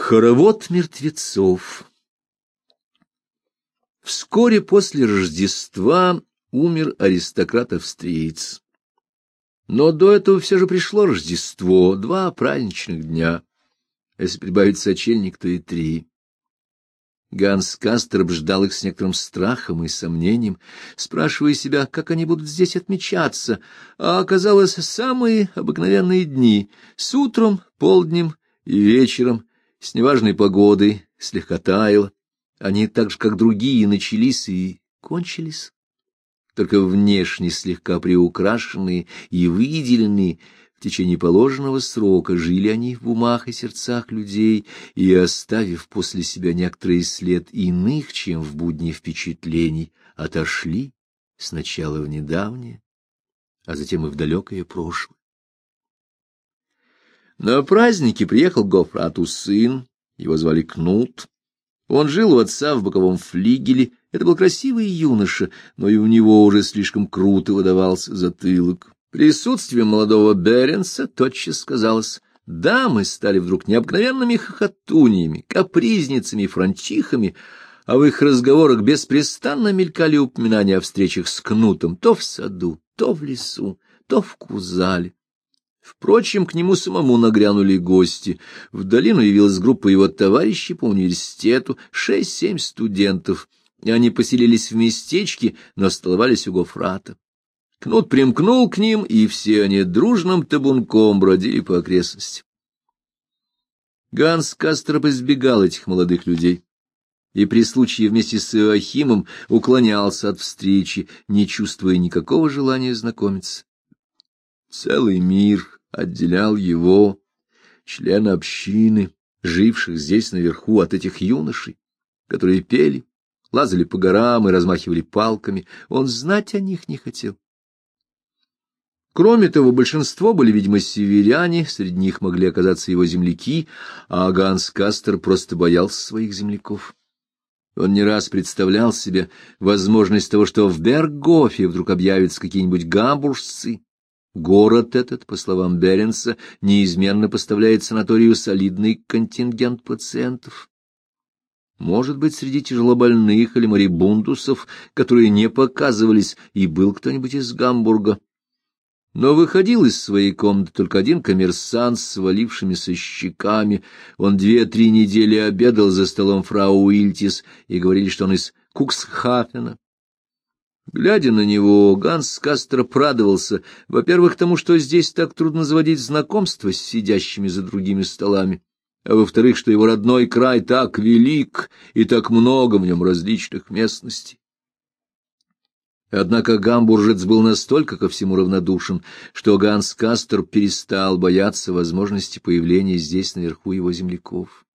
Хоровод мертвецов. Вскоре после Рождества умер аристократ-австриец. Но до этого все же пришло Рождество, 2 праздничных дня. Если прибавить сочельник, то и 3. Ганс Касторп ждал их с некоторым страхом и сомнением, спрашивая себя, как они будут здесь отмечаться, а оказалось самые обыкновенные дни, с утром, полднем и вечером, с неважной погодой, слегка таяло. Они так же, как другие, начались и кончились. Только внешне слегка приукрашенные и выделенные, в течение положенного срока жили они в умах и сердцах людей, и, оставив после себя некоторый след иных, чем в будни впечатлений, отошли сначала в недавнее, а затем и в далекое прошлое. На праздники приехал Гофрату сын, его звали Кнут. Он жил у отца в боковом флигеле. Это был красивый юноша, но и у него уже слишком круто выдавался затылок. Присутствие молодого Беренса тотчас сказалось. Дамы стали вдруг необыкновенными хохотуньями, капризницами и франчихами, а в их разговорах беспрестанно мелькали упоминания о встречах с Кнутом то в саду, то в лесу, то в кузале. Впрочем, к нему самому нагрянули гости. В долину явилась группа его товарищей по университету, 6-7 студентов, и они поселились в местечке, но столовались у Гофрата. Кнут примкнул к ним, и все они дружным табунком бродили по окрестностям. Ганс Касторп избегал этих молодых людей, и при случае вместе с Иоахимом уклонялся от встречи, не чувствуя никакого желания знакомиться. Целый мир отделял его, члена общины, живших здесь наверху, от этих юношей, которые пели, лазали по горам и размахивали палками. Он знать о них не хотел. Кроме того, большинство были, видимо, северяне, среди них могли оказаться его земляки, а Ганс Касторп просто боялся своих земляков. Он не раз представлял себе возможность того, что в Берггофе вдруг объявятся какие-нибудь гамбуржцы. Город этот, по словам Беренса, неизменно поставляет санаторию солидный контингент пациентов. Может быть, среди тяжелобольных или морибундусов, которые не показывались, и был кто-нибудь из Гамбурга. Но выходил из своей комнаты только один коммерсант с свалившимися щеками. Он 2-3 недели обедал за столом фрау Уильтис, и говорили, что он из Куксхафена. Глядя на него, Ганс Касторп радовался, во-первых, тому, что здесь так трудно заводить знакомства с сидящими за другими столами, а во-вторых, что его родной край так велик и так много в нем различных местностей. Однако гамбуржец был настолько ко всему равнодушен, что Ганс Касторп перестал бояться возможности появления здесь наверху его земляков.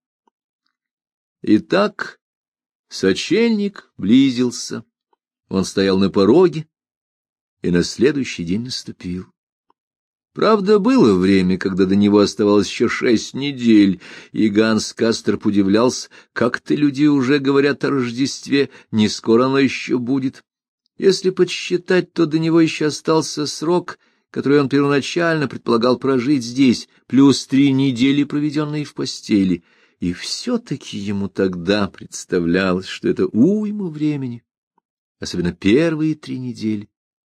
Итак, сочельник близился. Он стоял на пороге, и на следующий день наступил. Правда, было время, когда до него оставалось еще 6 недель, и Ганс Касторп удивлялся, как-то люди уже говорят о Рождестве, не скоро оно еще будет. Если подсчитать, то до него еще остался срок, который он первоначально предполагал прожить здесь, плюс 3 недели, проведенные в постели, и все-таки ему тогда представлялось, что это уйма времени. Особенно первые 3 недели.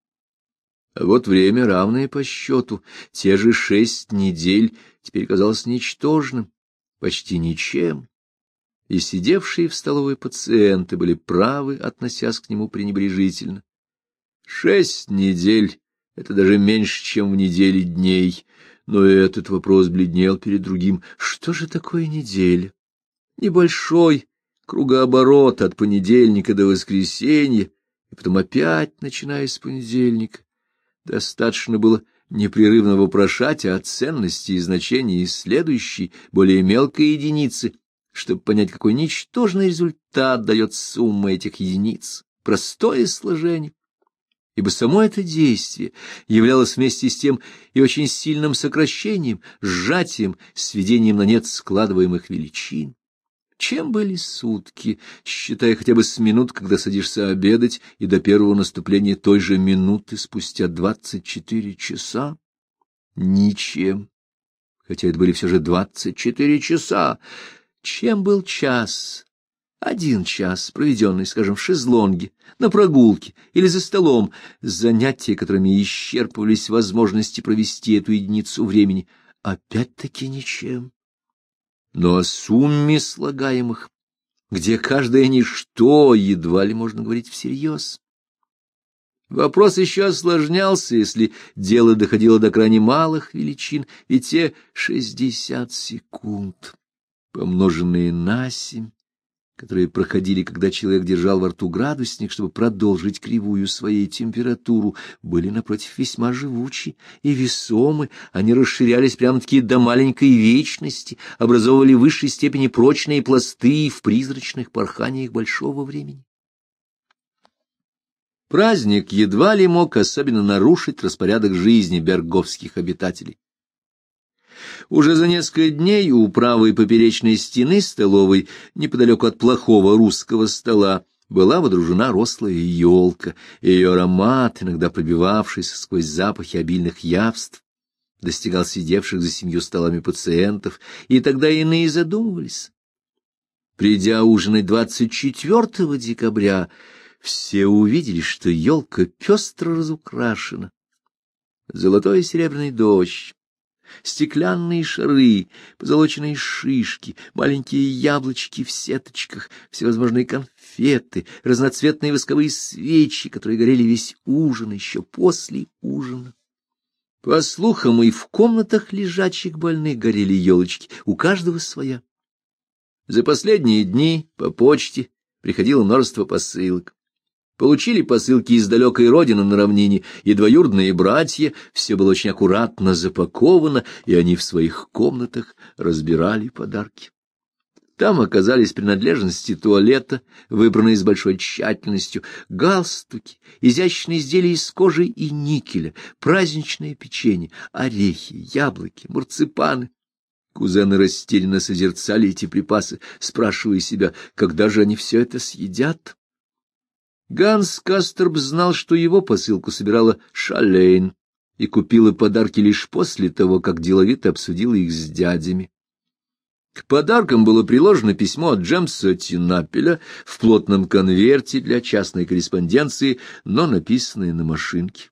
А вот время, равное по счету, те же 6 недель, теперь казалось ничтожным, почти ничем, и сидевшие в столовой пациенты были правы, относясь к нему пренебрежительно. 6 недель — это даже меньше, чем в неделе дней, но этот вопрос бледнел перед другим. Что же такое неделя? Небольшой кругооборот от понедельника до воскресенья, и потом опять, начиная с понедельника. Достаточно было непрерывно вопрошать о ценности и значении следующей, более мелкой единицы, чтобы понять, какой ничтожный результат дает сумма этих единиц, простое сложение. Ибо само это действие являлось вместе с тем и очень сильным сокращением, сжатием, сведением на нет складываемых величин. Чем были сутки, считая хотя бы с минут, когда садишься обедать, и до первого наступления той же минуты спустя 24 часа? Ничем. Хотя это были все же 24 часа. Чем был час? 1 час, проведенный, скажем, в шезлонге, на прогулке или за столом, занятия, которыми исчерпывались возможности провести эту единицу времени, опять-таки ничем. Но о сумме слагаемых, где каждое ничто, едва ли можно говорить всерьез. Вопрос еще осложнялся, если дело доходило до крайне малых величин, и те 60 секунд, помноженные на 7, которые проходили, когда человек держал во рту градусник, чтобы продолжить кривую своей температуру, были, напротив, весьма живучи и весомы. Они расширялись прямо-таки до маленькой вечности, образовывали в высшей степени прочные пласты в призрачных порханиях большого времени. Праздник едва ли мог особенно нарушить распорядок жизни берговских обитателей. Уже за несколько дней у правой поперечной стены столовой, неподалеку от плохого русского стола, была водружена рослая елка. Ее аромат, иногда пробивавшийся сквозь запахи обильных явств, достигал сидевших за 7 столами пациентов, и тогда иные задумывались. Придя ужинать 24 декабря, все увидели, что елка пестро разукрашена. Золотой и серебряный дождь, стеклянные шары, позолоченные шишки, маленькие яблочки в сеточках, всевозможные конфеты, разноцветные восковые свечи, которые горели весь ужин, еще после ужина. По слухам, и в комнатах лежачих больных горели елочки, у каждого своя. За последние дни по почте приходило множество посылок. Получили посылки из далекой родины на равнине и двоюродные братья, все было очень аккуратно запаковано, и они в своих комнатах разбирали подарки. Там оказались принадлежности туалета, выбранные с большой тщательностью, галстуки, изящные изделия из кожи и никеля, праздничное печенье, орехи, яблоки, марципаны. Кузены растерянно созерцали эти припасы, спрашивая себя, когда же они все это съедят. Ганс Касторб знал, что его посылку собирала Шалейн и купила подарки лишь после того, как деловито обсудила их с дядями. К подаркам было приложено письмо от Джемса Тинапеля в плотном конверте для частной корреспонденции, но написанное на машинке.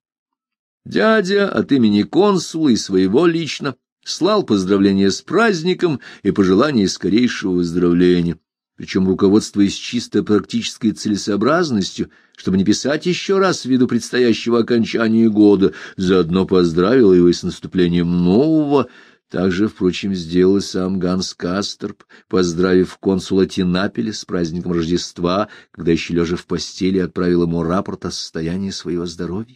Дядя от имени консула и своего лично слал поздравления с праздником и пожелания скорейшего выздоровления. Причем, руководствуясь чисто практической целесообразностью, чтобы не писать еще раз ввиду предстоящего окончания года, заодно поздравил его и с наступлением нового. Также, впрочем, сделал и сам Ганс Касторб, поздравив консула Тинапеля с праздником Рождества, когда еще лежа в постели отправил ему рапорт о состоянии своего здоровья.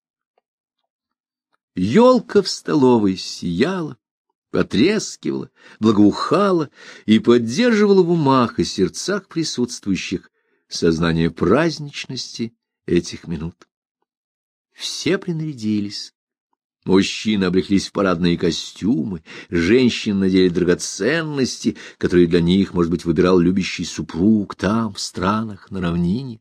Елка в столовой сияла, потрескивала, благоухала и поддерживала в умах и сердцах присутствующих сознание праздничности этих минут. Все принарядились. Мужчины облеклись в парадные костюмы, женщины надели драгоценности, которые для них, может быть, выбирал любящий супруг там, в странах, на равнине.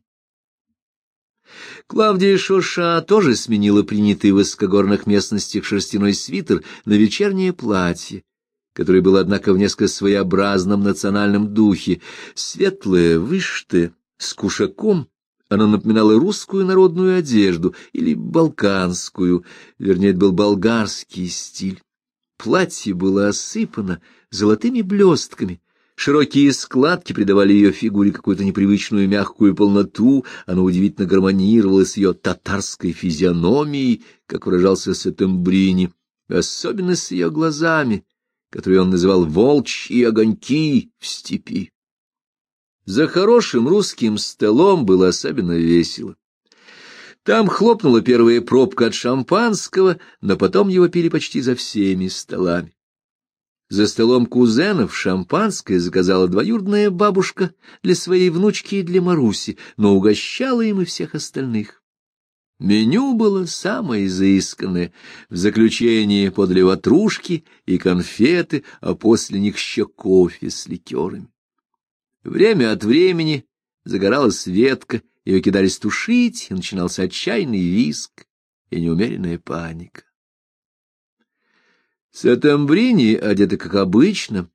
Клавдия Шоша тоже сменила принятый в высокогорных местностях шерстяной свитер на вечернее платье, которое было, однако, в несколько своеобразном национальном духе. Светлое, вышитое, с кушаком, она напоминала русскую народную одежду или балканскую, вернее, это был болгарский стиль. Платье было осыпано золотыми блестками. Широкие складки придавали ее фигуре какую-то непривычную мягкую полноту, оно удивительно гармонировало с ее татарской физиономией, как выражался Сеттембрини, особенно с ее глазами, которые он называл «волчьи огоньки в степи». За хорошим русским столом было особенно весело. Там хлопнула первая пробка от шампанского, но потом его пили почти за всеми столами. За столом кузенов шампанское заказала двоюродная бабушка для своей внучки и для Маруси, но угощала им и всех остальных. Меню было самое изысканное. В заключение подали ватрушки и конфеты, а после них еще кофе с ликерами. Время от времени загоралась ветка, ее кидались тушить, и начинался отчаянный визг и неумеренная паника. Сеттембрини, одета как обычно,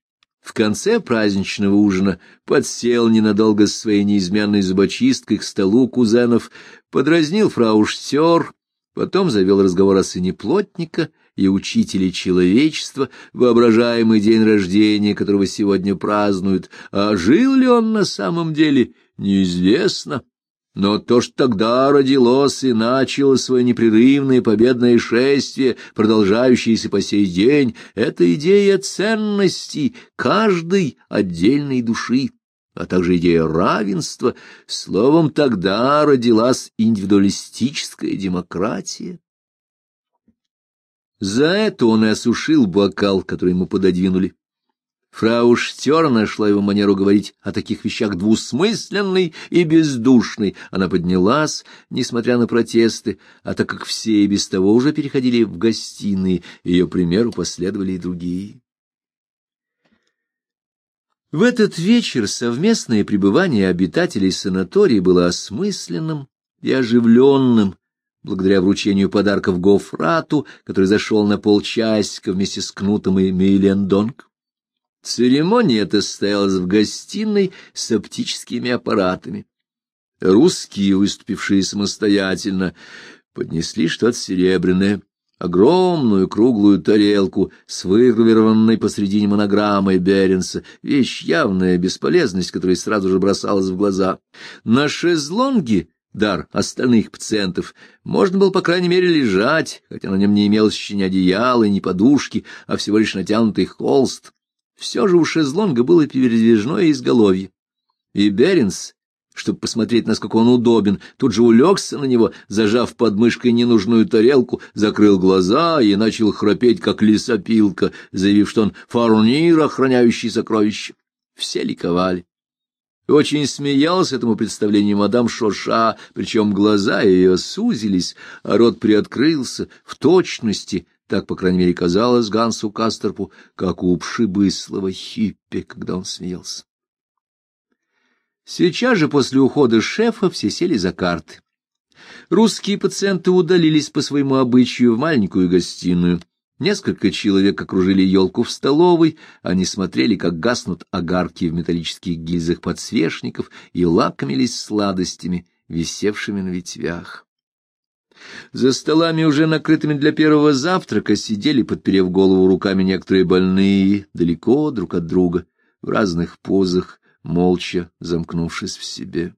В конце праздничного ужина подсел ненадолго с своей неизменной зубочисткой к столу кузенов, подразнил фрау Штёр, потом завел разговор о сыне плотника и учителе человечества, воображаемый день рождения, которого сегодня празднуют, а жил ли он на самом деле, неизвестно. Но то, что тогда родилось и начало свое непрерывное победное шествие, продолжающееся по сей день, это идея ценностей каждой отдельной души, а также идея равенства. Словом, тогда родилась индивидуалистическая демократия. За это он и осушил бокал, который ему пододвинули. Фрау Штёр нашла его манеру говорить о таких вещах двусмысленной и бездушной. Она поднялась, несмотря на протесты, а так как все и без того уже переходили в гостиные, ее примеру последовали и другие. В этот вечер совместное пребывание обитателей санатория было осмысленным и оживленным, благодаря вручению подарков Гофрату, который зашел на полчасика вместе с Кнутом и Мейлендонг. Церемония эта состоялась в гостиной с оптическими аппаратами. Русские, выступившие самостоятельно, поднесли что-то серебряное, огромную круглую тарелку с выгравированной посредине монограммой Беренса, вещь явная бесполезность, которая сразу же бросалась в глаза. На шезлонге, дар остальных пациентов, можно было, по крайней мере, лежать, хотя на нем не имелось еще ни одеяла, ни подушки, а всего лишь натянутый холст. Все же у шезлонга было передвижное изголовье, и Беренс, чтобы посмотреть, насколько он удобен, тут же улегся на него, зажав под мышкой ненужную тарелку, закрыл глаза и начал храпеть, как лесопилка, заявив, что он фарнир, охраняющий сокровища. Все ликовали. Очень смеялась этому представлению мадам Шоша, причем глаза ее сузились, а рот приоткрылся в точности. Так, по крайней мере, казалось Гансу Кастерпу, как у пшибыслого хиппи, когда он смеялся. Сейчас же после ухода шефа все сели за карты. Русские пациенты удалились по своему обычаю в маленькую гостиную. Несколько человек окружили елку в столовой, они смотрели, как гаснут огарки в металлических гильзах подсвечников, и лакомились сладостями, висевшими на ветвях. За столами, уже накрытыми для первого завтрака, сидели, подперев голову руками, некоторые больные, далеко друг от друга, в разных позах, молча замкнувшись в себе.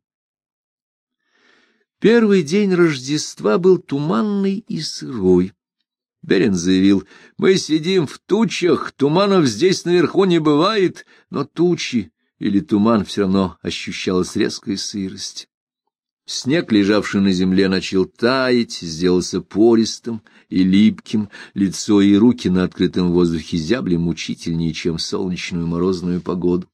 Первый день Рождества был туманный и сырой. Берен заявил: «Мы сидим в тучах, туманов здесь наверху не бывает», но тучи или туман все равно ощущалась резкая сырость. Снег, лежавший на земле, начал таять, сделался пористым и липким, лицо и руки на открытом воздухе зябли мучительнее, чем в солнечную морозную погоду.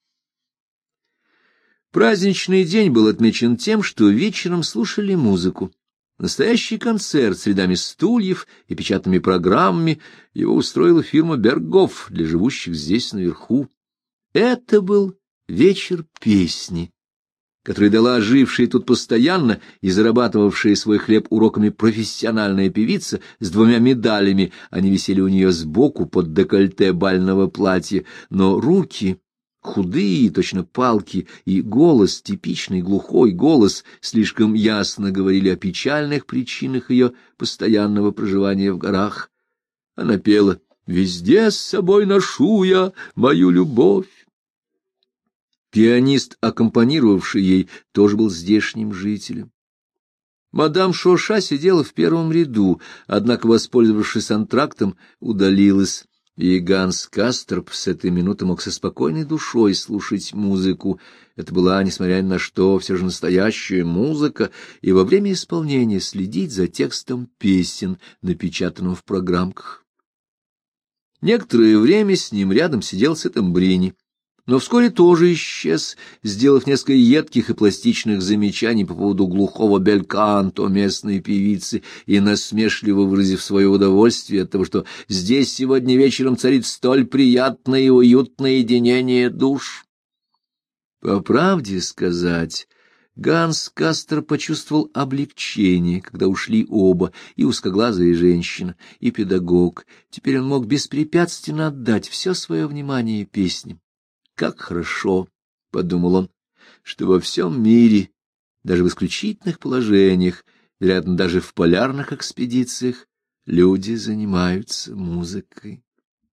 Праздничный день был отмечен тем, что вечером слушали музыку. Настоящий концерт с рядами стульев и печатными программами его устроила фирма Бергоф для живущих здесь наверху. Это был вечер песни, который дала жившая тут постоянно и зарабатывавшая свой хлеб уроками профессиональная певица с 2 медалями. Они висели у нее сбоку под декольте бального платья, но руки, худые, точно палки, и голос, типичный глухой голос, слишком ясно говорили о печальных причинах ее постоянного проживания в горах. Она пела: «Везде с собой ношу я мою любовь». Пианист, аккомпанировавший ей, тоже был здешним жителем. Мадам Шоша сидела в первом ряду, однако, воспользовавшись антрактом, удалилась, и Ганс Кастерп с этой минуты мог со спокойной душой слушать музыку. Это была, несмотря ни на что, все же настоящая музыка, и во время исполнения следить за текстом песен, напечатанным в программках. Некоторое время с ним рядом сидел Сеттембрини, но вскоре тоже исчез, сделав несколько едких и пластичных замечаний по поводу глухого бельканто местной певицы и насмешливо выразив свое удовольствие от того, что здесь сегодня вечером царит столь приятное и уютное единение душ. По правде сказать, Ганс Кастер почувствовал облегчение, когда ушли оба, и узкоглазая женщина, и педагог. Теперь он мог беспрепятственно отдать все свое внимание песням. Как хорошо, — подумал он, — что во всем мире, даже в исключительных положениях, вероятно, даже в полярных экспедициях, люди занимаются музыкой.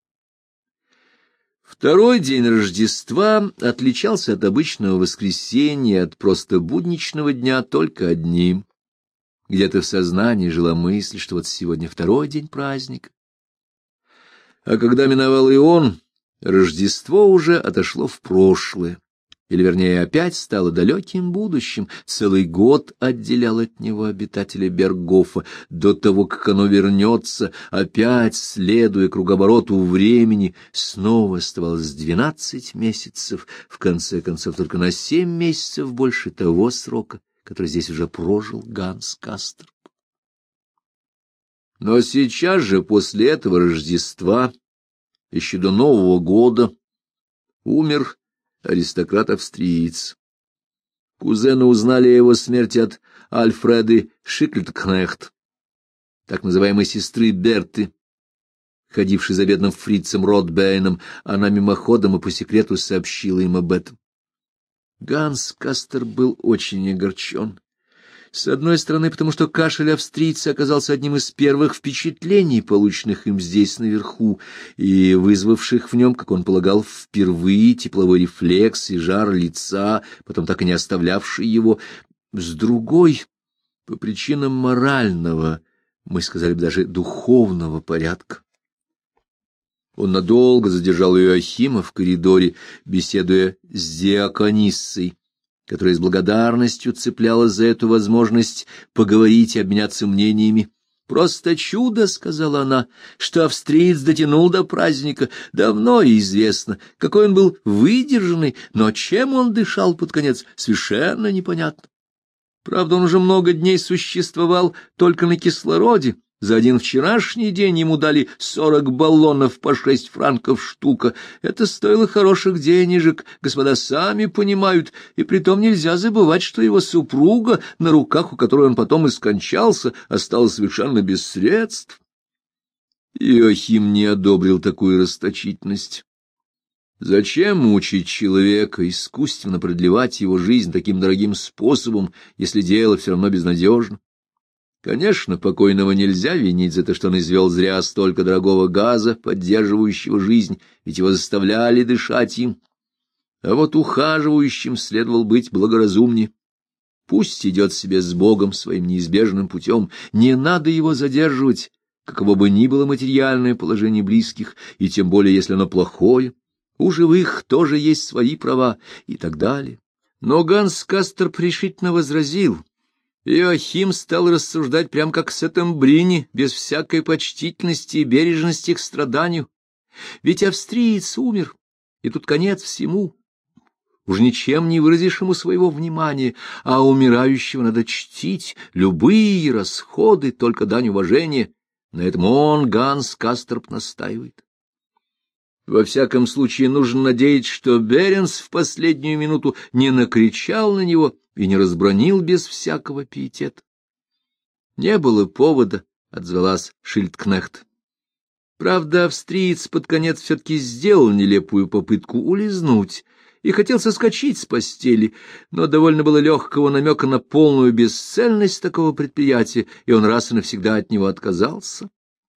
Второй день Рождества отличался от обычного воскресенья, от просто будничного дня только одним. Где-то в сознании жила мысль, что вот сегодня второй день праздника. А когда миновал и он, Рождество уже отошло в прошлое, или, вернее, опять стало далеким будущим. Целый год отделял от него обитателя Бергофа. До того, как оно вернется, опять, следуя круговороту времени, снова оставалось 12 месяцев, в конце концов, только на 7 месяцев больше того срока, который здесь уже прожил Ганс Касторп. Но сейчас же, после этого Рождества, еще до Нового года, умер аристократ-австриец. Кузены узнали о его смерти от Альфреды Шикльткнехт, так называемой сестры Берты, ходившей за бедным фрицем Ротбейном. Она мимоходом и по секрету сообщила им об этом. Ганс Касторп был очень огорчен. С одной стороны, потому что кашель австрийца оказался одним из первых впечатлений, полученных им здесь наверху, и вызвавших в нем, как он полагал, впервые тепловой рефлекс и жар лица, потом так и не оставлявший его. С другой, по причинам морального, мы сказали бы даже духовного порядка. Он надолго задержал Иоахима в коридоре, беседуя с диакониссой, которая с благодарностью цеплялась за эту возможность поговорить и обменяться мнениями. «Просто чудо, — сказала она, — что австриец дотянул до праздника. Давно известно, какой он был выдержанный, но чем он дышал под конец, совершенно непонятно. Правда, он уже много дней существовал только на кислороде. За один вчерашний день ему дали 40 баллонов по 6 франков штука. Это стоило хороших денежек, господа сами понимают, и притом нельзя забывать, что его супруга, на руках у которой он потом и скончался, осталась совершенно без средств». Иоахим не одобрил такую расточительность. Зачем мучить человека, искусственно продлевать его жизнь таким дорогим способом, если дело все равно безнадежно? Конечно, покойного нельзя винить за то, что он извел зря столько дорогого газа, поддерживающего жизнь, ведь его заставляли дышать им. А вот ухаживающим следовало быть благоразумнее. Пусть идет себе с Богом своим неизбежным путем, не надо его задерживать, каково бы ни было материальное положение близких, и тем более, если оно плохое. У живых тоже есть свои права, и так далее. Но Ганс Касторп решительно возразил. Иоахим стал рассуждать прямо как Сеттембрини, без всякой почтительности и бережности к страданию. Ведь австриец умер, и тут конец всему. Уж ничем не выразишь ему своего внимания, а умирающего надо чтить, любые расходы, только дань уважения. На этом он, Ганс Касторп, настаивает. Во всяком случае, нужно надеяться, что Беренс в последнюю минуту не накричал на него и не разбранил без всякого пиетета. Не было повода, — отзвалась Шильдкнехт. Правда, австриец под конец все-таки сделал нелепую попытку улизнуть и хотел соскочить с постели, но довольно было легкого намека на полную бесцельность такого предприятия, и он раз и навсегда от него отказался.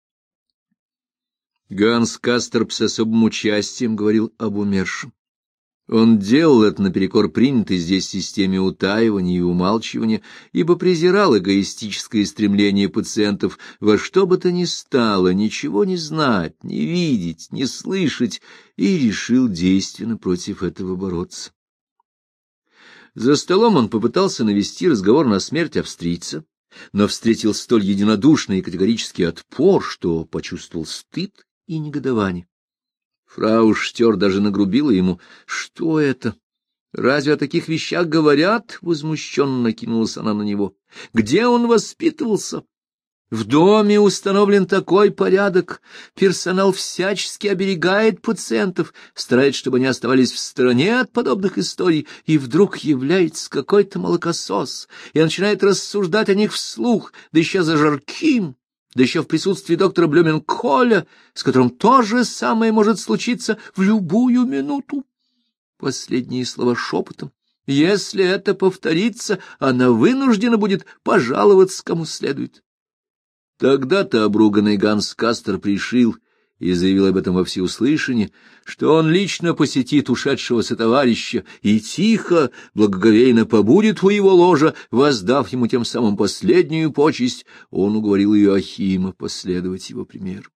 Ганс Касторп с особым участием говорил об умершем. Он делал это наперекор принятой здесь системе утаивания и умалчивания, ибо презирал эгоистическое стремление пациентов во что бы то ни стало ничего не знать, не видеть, не слышать, и решил действенно против этого бороться. За столом он попытался навести разговор на смерть австрийца, но встретил столь единодушный и категорический отпор, что почувствовал стыд и негодование. Фрау Штёр даже нагрубила ему. «Что это? Разве о таких вещах говорят?» — возмущенно накинулась она на него. «Где он воспитывался? В доме установлен такой порядок. Персонал всячески оберегает пациентов, старается, чтобы они оставались в стороне от подобных историй, и вдруг является какой-то молокосос и начинает рассуждать о них вслух, да еще за жарким, да еще в присутствии доктора Блюменколя, с которым то же самое может случиться в любую минуту. последние слова шепотом. Если это повторится, она вынуждена будет пожаловаться кому следует. Тогда-то обруганный Ганс Кастер пришил и заявил об этом во всеуслышание, что он лично посетит ушедшего сотоварища и тихо, благоговейно побудет у его ложа, воздав ему тем самым последнюю почесть. Он уговорил Иоахима последовать его примеру.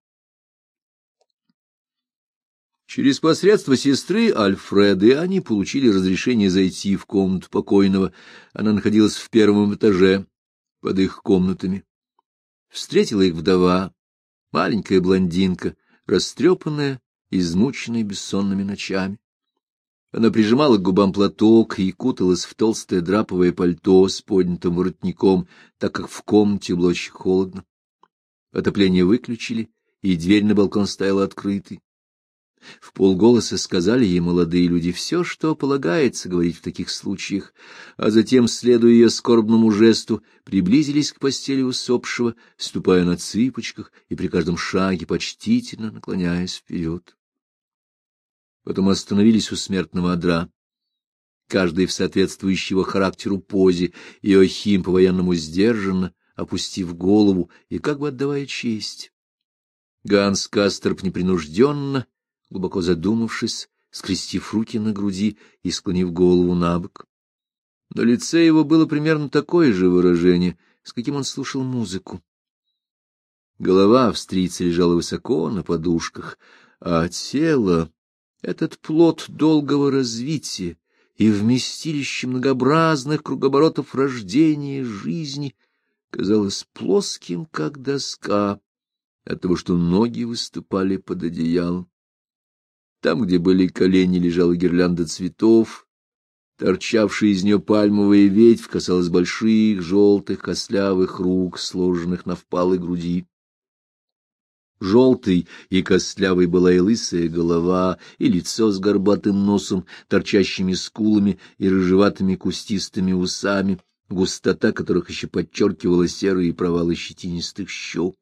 Через посредство сестры Альфреды они получили разрешение зайти в комнату покойного. Она находилась в первом этаже, под их комнатами. Встретила их вдова, маленькая блондинка, растрепанная, измученная бессонными ночами. Она прижимала к губам платок и куталась в толстое драповое пальто с поднятым воротником, так как в комнате было очень холодно. Отопление выключили, и дверь на балкон стояла открытой. Вполголоса сказали ей молодые люди все, что полагается говорить в таких случаях, а затем, следуя ее скорбному жесту, приблизились к постели усопшего, ступая на цыпочках и при каждом шаге почтительно наклоняясь вперед. Потом остановились у смертного одра, каждый в соответствующего характеру позе, Иоахим по-военному сдержанно, опустив голову и как бы отдавая честь. Ганс Кастерп непринужденно, глубоко задумавшись, скрестив руки на груди и склонив голову набок. На лице его было примерно такое же выражение, с каким он слушал музыку. Голова австрийца лежала высоко на подушках, а тело, этот плод долгого развития и вместилище многообразных кругооборотов рождения и жизни, казалось плоским, как доска, от того, что ноги выступали под одеялом. Там, где были колени, лежала гирлянда цветов, торчавшая из нее пальмовая ветвь касалась больших, желтых, костлявых рук, сложенных на впалой груди. Желтой и костлявой была и лысая голова, и лицо с горбатым носом, торчащими скулами и рыжеватыми кустистыми усами, густота которых еще подчеркивала серые провалы щетинистых щек.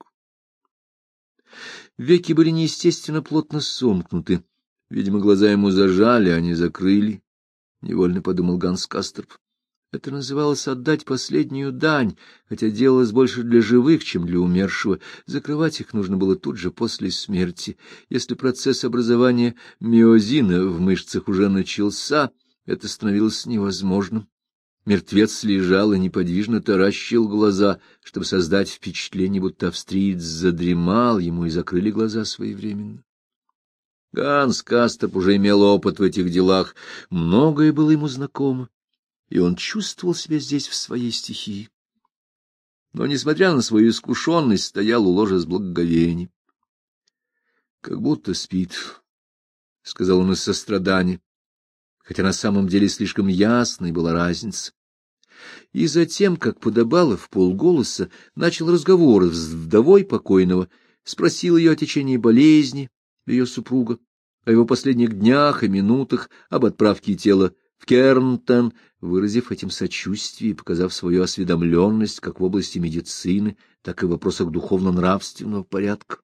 Веки были неестественно плотно сомкнуты. Видимо, глаза ему зажали, а не закрыли, — невольно подумал Ганс Кастерп. Это называлось отдать последнюю дань, хотя делалось больше для живых, чем для умершего. Закрывать их нужно было тут же после смерти. Если процесс образования миозина в мышцах уже начался, это становилось невозможным. Мертвец лежал и неподвижно таращил глаза, чтобы создать впечатление, будто австриец задремал, ему и закрыли глаза своевременно. Ганс Кастерп уже имел опыт в этих делах, многое было ему знакомо, и он чувствовал себя здесь в своей стихии. Но, несмотря на свою искушенность, стоял у ложа с благоговением. — Как будто спит, — сказал он из сострадания, хотя на самом деле слишком ясной была разница. И затем, как подобало, вполголоса начал разговор с вдовой покойного, спросил ее о течении болезни ее супруга, о его последних днях и минутах, об отправке тела в Кернтен, выразив этим сочувствие и показав свою осведомленность как в области медицины, так и в вопросах духовно-нравственного порядка.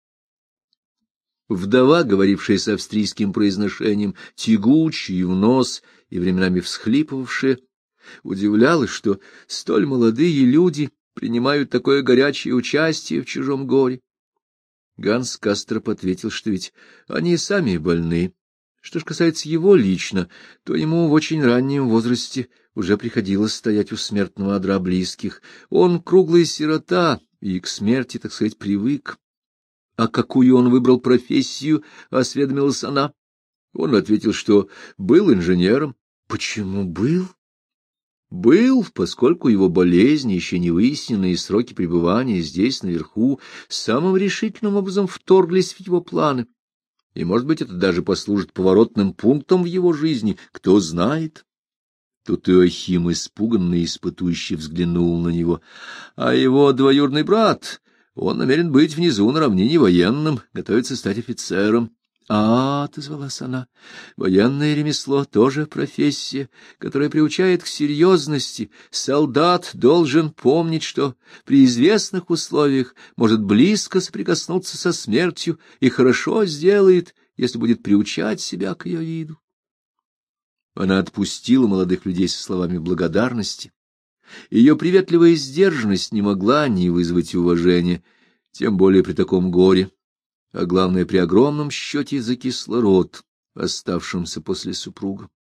Вдова, говорившая с австрийским произношением, тягучая в нос и временами всхлипывавшая, удивлялась, что столь молодые люди принимают такое горячее участие в чужом горе. Ганс Кастерп ответил, что ведь они сами больны. Что ж касается его лично, то ему в очень раннем возрасте уже приходилось стоять у смертного одра близких. Он круглый сирота и к смерти, так сказать, привык. А какую он выбрал профессию, осведомилась она. Он ответил, что был инженером. Почему был? Был, поскольку его болезни, еще не выясненные сроки пребывания здесь, наверху, самым решительным образом вторглись в его планы. И, может быть, это даже послужит поворотным пунктом в его жизни, кто знает. Тут Иоахим испуганно и испытующе взглянул на него. А его двоюродный брат, он намерен быть внизу на равнине военным, готовится стать офицером. — отозвалась она, — военное ремесло тоже профессия, которая приучает к серьезности. Солдат должен помнить, что при известных условиях может близко соприкоснуться со смертью и хорошо сделает, если будет приучать себя к ее виду. Она отпустила молодых людей со словами благодарности. Ее приветливая сдержанность не могла не вызвать уважения, тем более при таком горе, а главное, при огромном счете за кислород, оставшемся после супруга.